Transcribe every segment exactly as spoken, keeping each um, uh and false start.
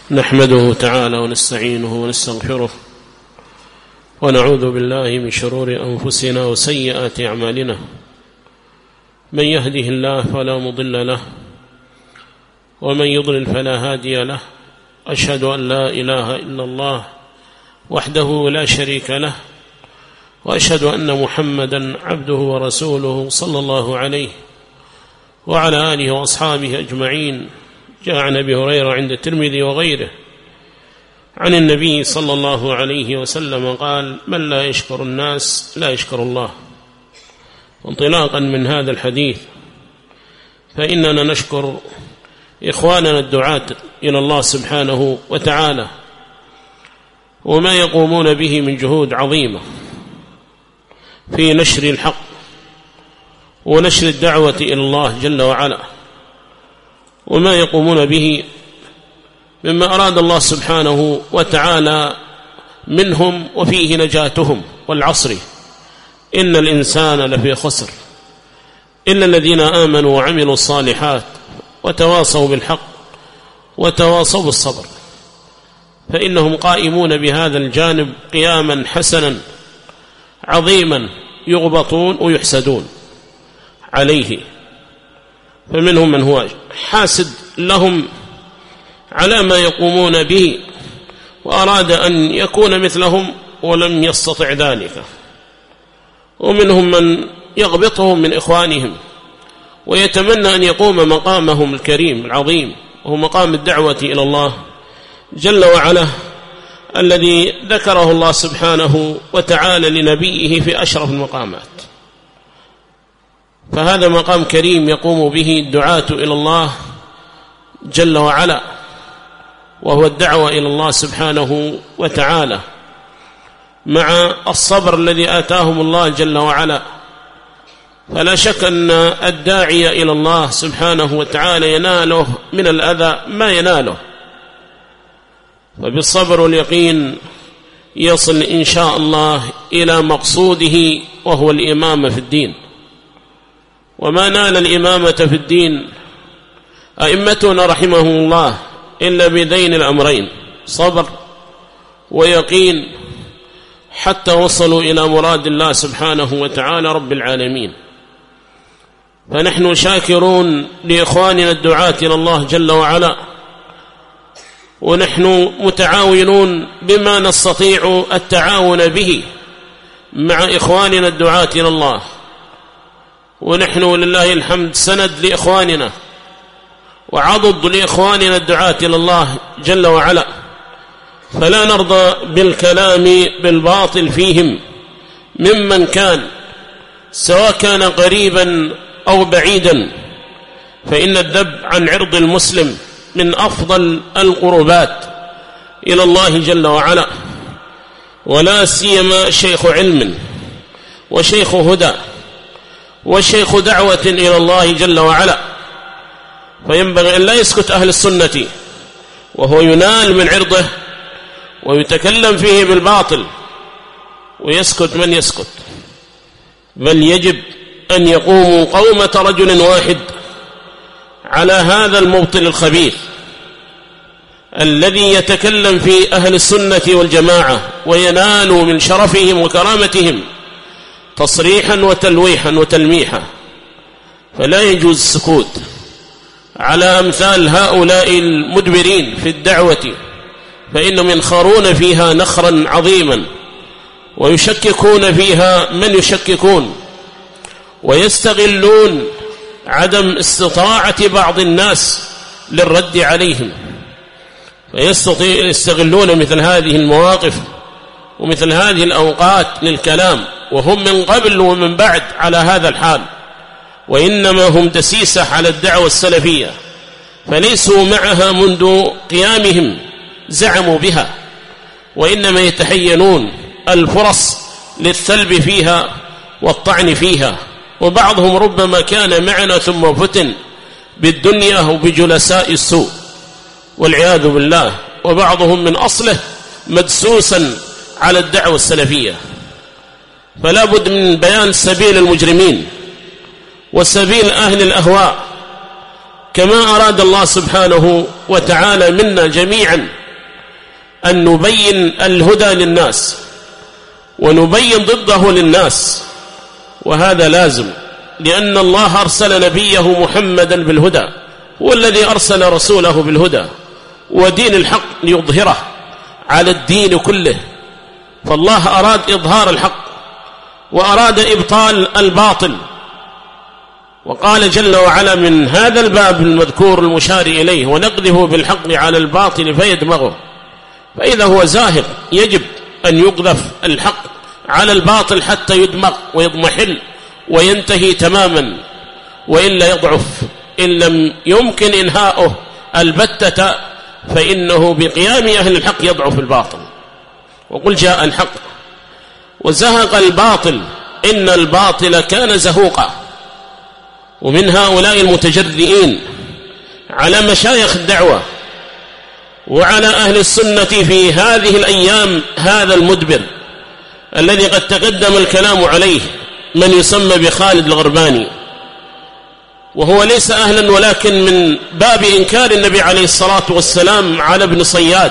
نحمده تعالى ونستعينه ونستغفره ونعوذ بالله من شرور أنفسنا وسيئات أعمالنا. من يهده الله فلا مضل له ومن يضلل فلا هادي له. أشهد أن لا إله إلا الله وحده لا شريك له، وأشهد أن محمدا عبده ورسوله صلى الله عليه وعلى آله وأصحابه أجمعين. جاء عن أبي هريرة عند الترمذي وغيره عن النبي صلى الله عليه وسلم قال: من لا يشكر الناس لا يشكر الله. وانطلاقا من هذا الحديث فإننا نشكر إخواننا الدعاة إلى الله سبحانه وتعالى وما يقومون به من جهود عظيمة في نشر الحق ونشر الدعوة إلى الله جل وعلا، وما يقومون به مما أراد الله سبحانه وتعالى منهم وفيه نجاتهم. والعصر إن الإنسان لفي خسر إلا الذين آمنوا وعملوا الصالحات وتواصوا بالحق وتواصوا بالصبر، فإنهم قائمون بهذا الجانب قياما حسنا عظيما يغبطون ويحسدون عليه. فمنهم من هو حاسد لهم على ما يقومون به وأراد أن يكون مثلهم ولم يستطع ذلك، ومنهم من يغبطهم من إخوانهم ويتمنى أن يقوم مقامهم الكريم العظيم، وهو مقام الدعوة إلى الله جل وعلا الذي ذكره الله سبحانه وتعالى لنبيه في أشرف المقامات. فهذا مقام كريم يقوم به الدعاة إلى الله جل وعلا، وهو الدعوة إلى الله سبحانه وتعالى مع الصبر الذي آتاهم الله جل وعلا. فلا شك أن الداعي إلى الله سبحانه وتعالى يناله من الأذى ما يناله، فبالصبر واليقين يصل إن شاء الله إلى مقصوده وهو الإمامة في الدين. وما نال الإمامة في الدين أئمتنا رحمهم الله إلا بذين الأمرين: صبر ويقين، حتى وصلوا إلى مراد الله سبحانه وتعالى رب العالمين. فنحن شاكرون لإخواننا الدعاة إلى الله جل وعلا، ونحن متعاونون بما نستطيع التعاون به مع إخواننا الدعاة إلى الله، ونحن لله الحمد سند لإخواننا وعضد لإخواننا الدعاة إلى الله جل وعلا. فلا نرضى بالكلام بالباطل فيهم ممن كان، سواء كان قريبا أو بعيدا، فإن الذب عن عرض المسلم من أفضل القربات إلى الله جل وعلا، ولا سيما شيخ علم وشيخ هدى وشيخ دعوة إلى الله جل وعلا. فينبغي أن لا يسكت أهل السنة وهو ينال من عرضه ويتكلم فيه بالباطل ويسكت من يسكت، بل يجب أن يقوموا قومة رجل واحد على هذا المبطل الخبيث الذي يتكلم في أهل السنة والجماعة وينال من شرفهم وكرامتهم تصريحا وتلويحا وتلميحا. فلا يجوز السكوت على أمثال هؤلاء المدبرين في الدعوة، فإنهم ينخرون فيها نخرا عظيما ويشككون فيها من يشككون، ويستغلون عدم استطاعة بعض الناس للرد عليهم، فيستغلون مثل هذه المواقف ومثل هذه الأوقات للكلام، وهم من قبل ومن بعد على هذا الحال، وإنما هم دسيسة على الدعوة السلفية، فليسوا معها منذ قيامهم زعموا بها، وإنما يتحينون الفرص للثلب فيها والطعن فيها. وبعضهم ربما كان معنا ثم فتن بالدنيا وبجلساء السوء والعياذ بالله، وبعضهم من أصله مدسوسا على الدعوة السلفية. فلا بد من بيان سبيل المجرمين وسبيل أهل الأهواء كما أراد الله سبحانه وتعالى منا جميعا أن نبين الهدى للناس ونبين ضده للناس، وهذا لازم، لأن الله أرسل نبيه محمدا بالهدى، هو الذي أرسل رسوله بالهدى ودين الحق ليظهره على الدين كله. فالله أراد إظهار الحق وأراد إبطال الباطل، وقال جل وعلا من هذا الباب المذكور المشار إليه: ونقذف بالحق على الباطل فيدمغه. فإذا هو زاهق يجب أن يقذف الحق على الباطل حتى يدمغ ويضمحل وينتهي تماما، وإلا يضعف إن لم يمكن إنهاؤه البتة، فإنه بقيام أهل الحق يضعف الباطل. وقل جاء الحق وزهق الباطل إن الباطل كان زهوقا. ومن هؤلاء المتجرئين على مشايخ الدعوة وعلى أهل السنة في هذه الأيام هذا المدبر الذي قد تقدم الكلام عليه، من يسمى بخالد الغرباني، وهو ليس أهلا ولكن من باب إنكار النبي عليه الصلاة والسلام على ابن صياد،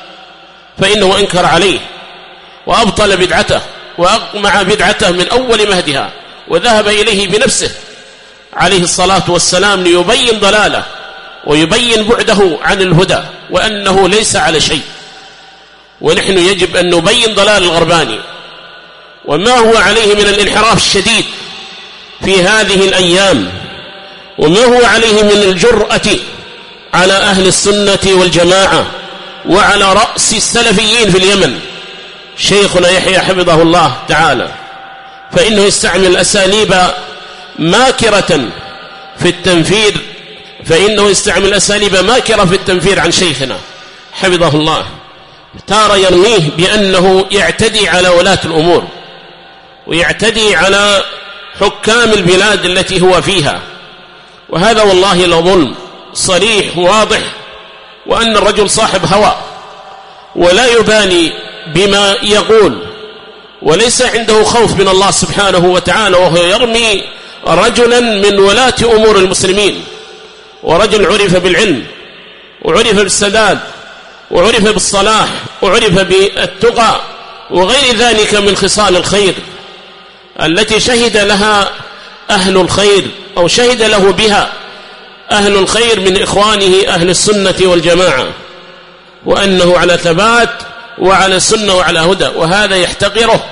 فإنه أنكر عليه وأبطل بدعته وأقمع بدعته من أول مهدها، وذهب إليه بنفسه عليه الصلاة والسلام ليبين ضلاله ويبين بعده عن الهدى وأنه ليس على شيء. ونحن يجب أن نبين ضلال الغرباني وما هو عليه من الانحراف الشديد في هذه الأيام، وما هو عليه من الجرأة على أهل السنة والجماعة وعلى رأس السلفيين في اليمن شيخنا يحيى حفظه الله تعالى، فإنه يستعمل أساليب ماكرة في التنفير فإنه يستعمل أساليب ماكرة في التنفير عن شيخنا حفظه الله. تارة يرميه بأنه يعتدي على ولاة الأمور ويعتدي على حكام البلاد التي هو فيها، وهذا والله لظلم صريح واضح، وأن الرجل صاحب هوى ولا يبالي بما يقول وليس عنده خوف من الله سبحانه وتعالى، وهو يرمي رجلا من ولاة أمور المسلمين، ورجل عرف بالعلم وعرف بالسداد وعرف بالصلاح وعرف بالتقى وغير ذلك من خصال الخير التي شهد لها أهل الخير أو شهد له بها أهل الخير من إخوانه أهل السنة والجماعة، وأنه على ثبات وعلى سنة وعلى هدى، وهذا يحتقره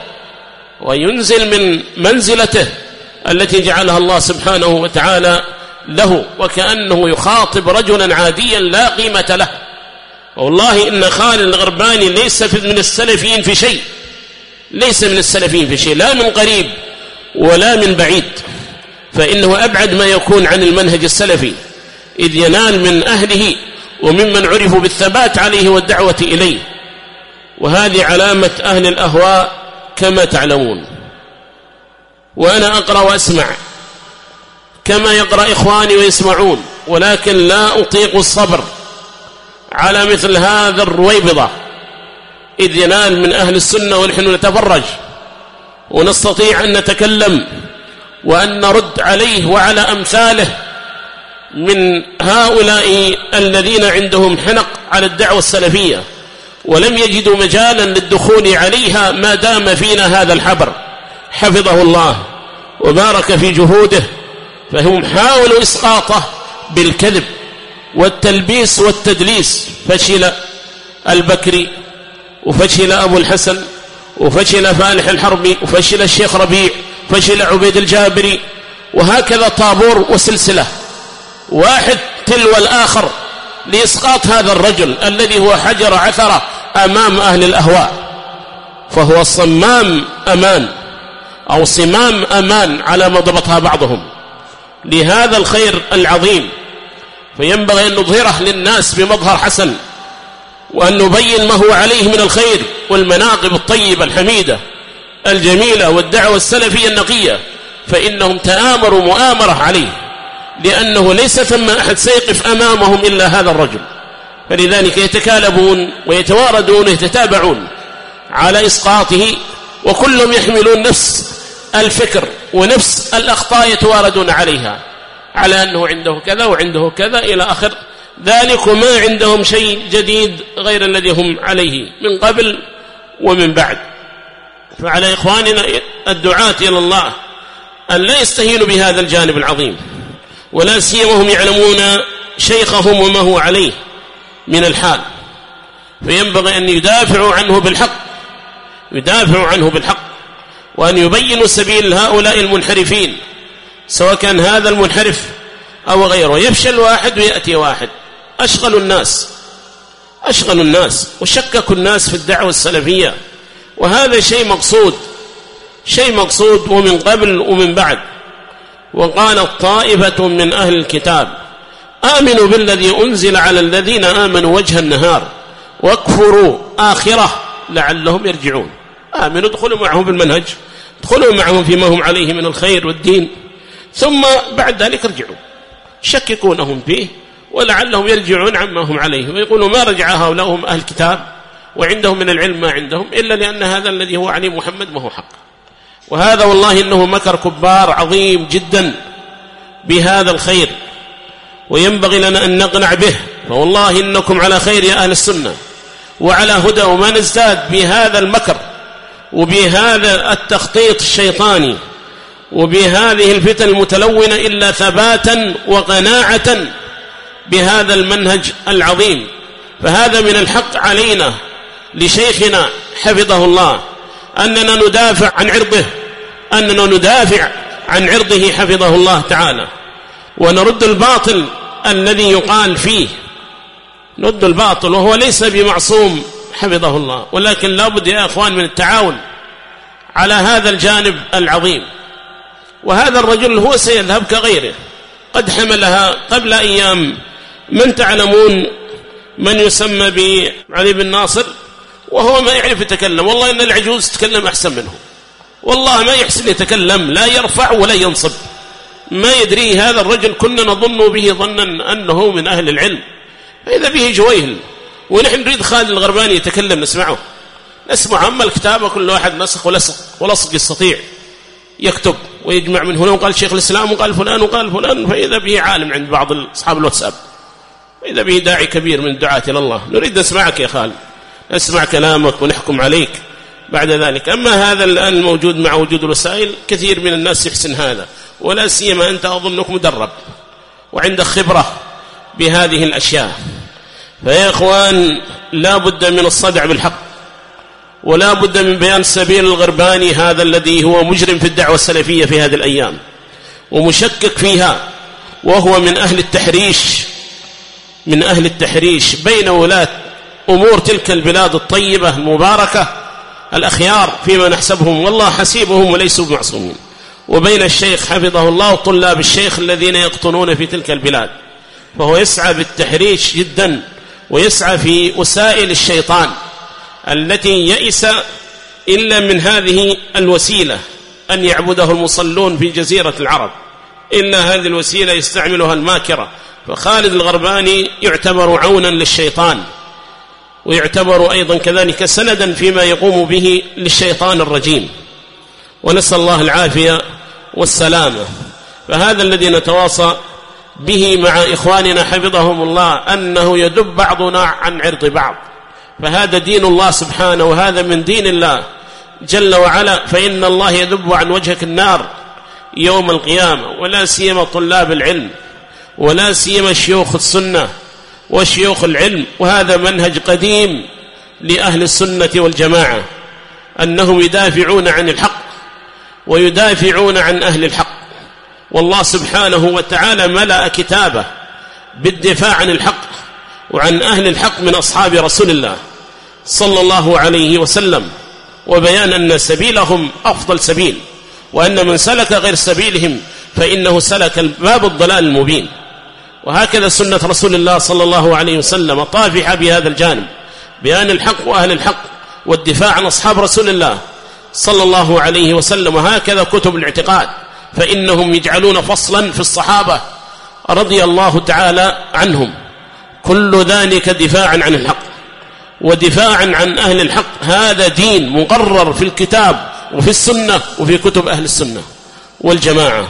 وينزل من منزلته التي جعلها الله سبحانه وتعالى له، وكأنه يخاطب رجلا عاديا لا قيمة له. والله إن خالد الغرباني ليس من السلفيين في شيء، ليس من السلفيين في شيء، لا من قريب ولا من بعيد، فإنه أبعد ما يكون عن المنهج السلفي، إذ ينال من أهله وممن عرفوا بالثبات عليه والدعوة إليه، وهذه علامة أهل الأهواء كما تعلمون. وأنا أقرأ وأسمع كما يقرأ إخواني ويسمعون، ولكن لا أطيق الصبر على مثل هذا الرويبضة، إذ ينال من أهل السنة ونحن نتفرج ونستطيع أن نتكلم وأن نرد عليه وعلى أمثاله من هؤلاء الذين عندهم حنق على الدعوة السلفية ولم يجدوا مجالا للدخول عليها ما دام فينا هذا الحبر حفظه الله وبارك في جهوده. فهم حاولوا إسقاطه بالكذب والتلبيس والتدليس، فشل البكري وفشل أبو الحسن وفشل فالح الحربي وفشل الشيخ ربيع، فشل عبيد الجابري، وهكذا طابور وسلسلة واحد تلو الآخر لإسقاط هذا الرجل الذي هو حجر عثرة أمام أهل الأهواء، فهو صمام أمان أو صمام أمان على ما ضبطها بعضهم لهذا الخير العظيم. فينبغي أن نظهره للناس بمظهر حسن، وأن نبين ما هو عليه من الخير والمناقب الطيبة الحميدة الجميلة والدعوة السلفية النقية، فإنهم تآمروا مؤامرة عليه، لأنه ليس ثم أحد سيقف أمامهم إلا هذا الرجل، فلذلك يتكالبون ويتواردون ويتتابعون على إسقاطه، وكلهم يحملون نفس الفكر ونفس الأخطاء يتواردون عليها، على أنه عنده كذا وعنده كذا إلى آخر ذلك، وما عندهم شيء جديد غير الذي هم عليه من قبل ومن بعد. فعلى إخواننا الدعاة إلى الله أن لا يستهينوا بهذا الجانب العظيم، ولا سيما هم يعلمون شيخهم وما هو عليه من الحال، فينبغي أن يدافعوا عنه بالحق، يدافعوا عنه بالحق، وأن يبينوا سبيل هؤلاء المنحرفين، سواء كان هذا المنحرف أو غيره. يفشل واحد ويأتي واحد، أشغلوا الناس أشغلوا الناس وشككوا الناس في الدعوة السلفية، وهذا شيء مقصود شيء مقصود ومن قبل ومن بعد. وقالت طائفة من أهل الكتاب آمنوا بالذي أنزل على الذين آمنوا وجه النهار واكفروا آخرة لعلهم يرجعون. آمنوا، ادخلوا معهم بالمنهج، ادخلوا معهم فيما هم عليه من الخير والدين، ثم بعد ذلك ارجعوا، شككونهم فيه ولعلهم يرجعون عما هم عليه، ويقولوا ما رجع هؤلاء هم أهل الكتاب وعندهم من العلم ما عندهم، إلا لأن هذا الذي هو عليه محمد ما هو حق. وهذا والله إنه مكر كبار عظيم جدا بهذا الخير، وينبغي لنا أن نقنع به. فوالله إنكم على خير يا أهل السنة وعلى هدى، وما نزداد بهذا المكر وبهذا التخطيط الشيطاني وبهذه الفتن المتلونة إلا ثباتا وقناعة بهذا المنهج العظيم. فهذا من الحق علينا لشيخنا حفظه الله أننا ندافع عن عرضه، أننا ندافع عن عرضه حفظه الله تعالى، ونرد الباطل الذي يقال فيه، نرد الباطل، وهو ليس بمعصوم حفظه الله، ولكن لا بد يا أخوان من التعاون على هذا الجانب العظيم. وهذا الرجل هو سيذهب كغيره، قد حملها قبل أيام من تعلمون من يسمى بعلي بن ناصر، وهو ما يعرف يتكلم، والله إن العجوز تكلم أحسن منه، والله ما يحسن يتكلم، لا يرفع ولا ينصب، ما يدري هذا الرجل كنا نظن به ظنا أنه من أهل العلم، فإذا به جويهل. ونحن نريد خالد الغرباني يتكلم نسمعه، نسمع. أما الكتابة كل واحد نسخ ولصق ولصق يستطيع يكتب ويجمع من هنا، وقال شيخ الإسلام وقال فلان وقال فلان، فإذا به عالم عند بعض أصحاب الواتساب، إذا به داعي كبير من الدعاة إلى الله. نريد نسمعك يا خالد، نسمع كلامك ونحكم عليك بعد ذلك. أما هذا الآن الموجود مع وجود الوسائل، كثير من الناس يحسن هذا، ولا سيما أنت أظنك مدرب وعندك خبرة بهذه الأشياء. فيا إخوان لا بد من الصدع بالحق، ولا بد من بيان سبيل الغرباني هذا الذي هو مجرم في الدعوة السلفية في هذه الأيام ومشكك فيها، وهو من أهل التحريش من أهل التحريش بين ولاة أمور تلك البلاد الطيبة المباركة الأخيار فيما نحسبهم، والله حسيبهم وليسوا معصومين، وبين الشيخ حفظه الله وطلاب الشيخ الذين يقطنون في تلك البلاد. فهو يسعى بالتحريش جدا، ويسعى في وسائل الشيطان التي يئس إلا من هذه الوسيلة أن يعبده المصلون في جزيرة العرب، إلا هذه الوسيلة يستعملها الماكرة. فخالد الغرباني يعتبر عونا للشيطان، ويعتبر أيضا كذلك سندا فيما يقوم به للشيطان الرجيم، ونسأل الله العافية والسلامة. فهذا الذي نتواصى به مع إخواننا حفظهم الله، أنه يدب بعضنا عن عرض بعض، فهذا دين الله سبحانه، وهذا من دين الله جل وعلا. فإن الله يدب عن وجهك النار يوم القيامة، ولا سيما طلاب العلم، ولا سيما شيوخ السنة وشيوخ العلم. وهذا منهج قديم لأهل السنة والجماعة، أنهم يدافعون عن الحق ويدافعون عن أهل الحق. والله سبحانه وتعالى ملأ كتابه بالدفاع عن الحق وعن أهل الحق من أصحاب رسول الله صلى الله عليه وسلم، وبيان أن سبيلهم أفضل سبيل، وأن من سلك غير سبيلهم فإنه سلك باب الضلال المبين. وهكذا سنة رسول الله صلى الله عليه وسلم طافحة بهذا الجانب، بيان الحق وأهل الحق والدفاع عن أصحاب رسول الله صلى الله عليه وسلم. وهكذا كتب الاعتقاد، فإنهم يجعلون فصلا في الصحابة رضي الله تعالى عنهم، كل ذلك دفاعا عن الحق ودفاعا عن أهل الحق. هذا دين مقرر في الكتاب وفي السنة وفي كتب أهل السنة والجماعة.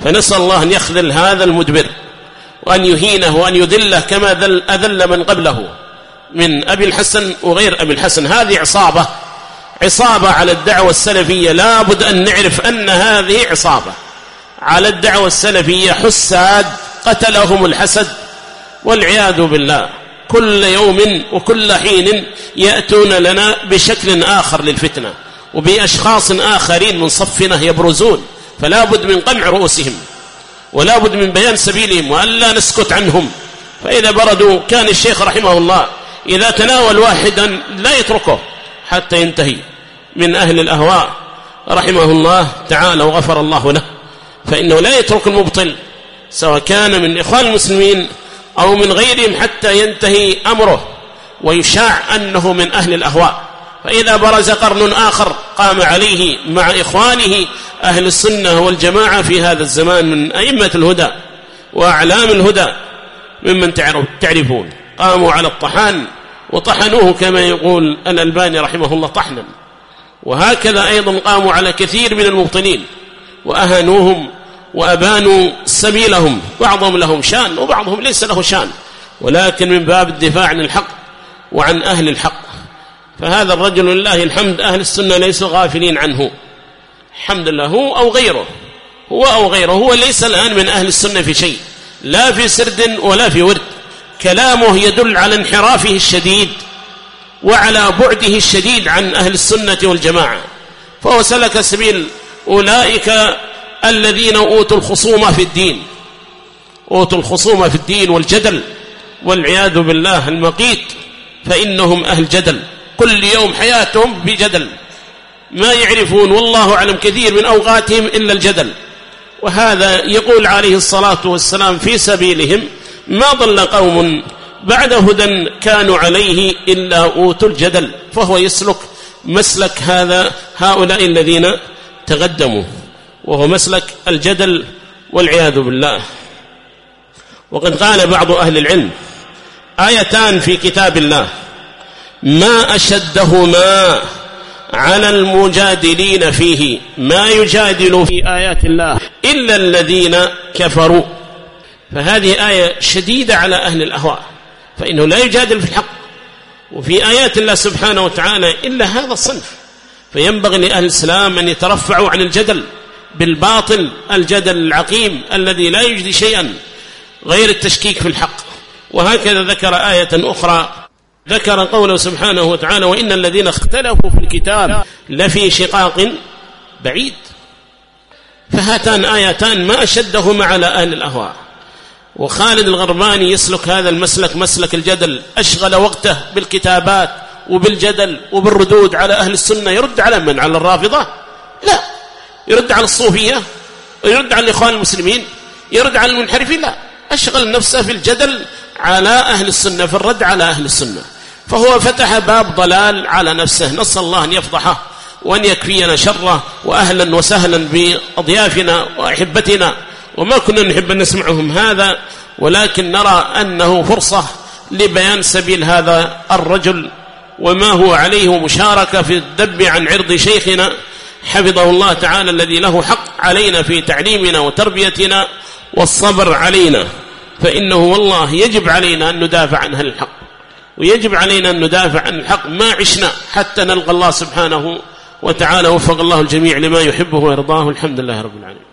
فنسأل الله أن يخذل هذا المدبر وأن يهينه وأن يذله كما أذل من قبله من أبي الحسن وغير أبي الحسن. هذه عصابة عصابة على الدعوة السلفية، لا بد أن نعرف أن هذه عصابة على الدعوة السلفية، حساد قتلهم الحسد والعياذ بالله. كل يوم وكل حين يأتون لنا بشكل آخر للفتنة وبأشخاص آخرين من صفنا يبرزون، فلا بد من قمع رؤوسهم ولا بد من بيان سبيلهم وألا نسكت عنهم. فإذا بردوا كان الشيخ رحمه الله إذا تناول واحدا لا يتركه حتى ينتهي من أهل الأهواء رحمه الله تعالى وغفر الله له، فإنه لا يترك المبطل سواء كان من إخوان المسلمين أو من غيرهم حتى ينتهي أمره ويشاع أنه من أهل الأهواء. فإذا برز قرن آخر قام عليه مع إخوانه أهل السنة والجماعة في هذا الزمان من أئمة الهدى وأعلام الهدى ممن تعرفون، قاموا على الطحان وطحنوه كما يقول الألباني رحمه الله طحنا، وهكذا أيضا قاموا على كثير من المبطلين وأهانوهم وأبانوا سبيلهم، بعضهم لهم شان وبعضهم ليس له شان، ولكن من باب الدفاع عن الحق وعن أهل الحق. فهذا الرجل لله الحمد أهل السنة ليسوا غافلين عنه، الحمد لله، هو أو غيره هو أو غيره هو ليس الآن من أهل السنة في شيء، لا في سرد ولا في ورد. كلامه يدل على انحرافه الشديد وعلى بعده الشديد عن أهل السنة والجماعة، فهو سلك سبيل أولئك الذين أوتوا الخصومة في الدين أوتوا الخصومة في الدين والجدل والعياذ بالله المقيت، فإنهم أهل جدل، كل يوم حياتهم بجدل، ما يعرفون والله أعلم كثير من أوقاتهم إلا الجدل. وهذا يقول عليه الصلاة والسلام في سبيلهم ما ضل قوم بعد هدى كانوا عليه إلا أوتوا الجدل، فهو يسلك مسلك هذا هؤلاء الذين تقدموا، وهو مسلك الجدل والعياذ بالله. وقد قال بعض أهل العلم آيتان في كتاب الله ما أشدهما على المجادلين فيه، ما يجادل في آيات الله إلا الذين كفروا. فهذه آية شديدة على أهل الأهواء، فإنه لا يجادل في الحق وفي آيات الله سبحانه وتعالى إلا هذا الصنف. فينبغي لأهل الإسلام أن يترفعوا عن الجدل بالباطل، الجدل العقيم الذي لا يجدي شيئا غير التشكيك في الحق. وهكذا ذكر آية أخرى، ذكر قوله سبحانه وتعالى وإن الذين اختلفوا في الكتاب لفي شقاق بعيد. فهاتان آيتان ما أشدهما على أهل الأهواء. وخالد الغرباني يسلك هذا المسلك، مسلك الجدل، أشغل وقته بالكتابات وبالجدل وبالردود على أهل السنة. يرد على من؟ على الرافضة؟ لا، يرد على الصوفية ويرد على الإخوان المسلمين، يرد على المنحرفين؟ لا، أشغل نفسه في الجدل على أهل السنة، في الرد على أهل السنة. فهو فتح باب ضلال على نفسه، نسأل الله أن يفضحه وأن يكفينا شره. وأهلا وسهلا بأضيافنا وأحبتنا، وما كنا نحب أن نسمعهم هذا، ولكن نرى أنه فرصة لبيان سبيل هذا الرجل وما هو عليه، مشاركة في الذب عن عرض شيخنا حفظه الله تعالى الذي له حق علينا في تعليمنا وتربيتنا والصبر علينا. فإنه والله يجب علينا أن ندافع عن أهل الحق، ويجب علينا أن ندافع عن الحق ما عشنا حتى نلقى الله سبحانه وتعالى. وفق الله الجميع لما يحبه ويرضاه. الحمد لله رب العالمين.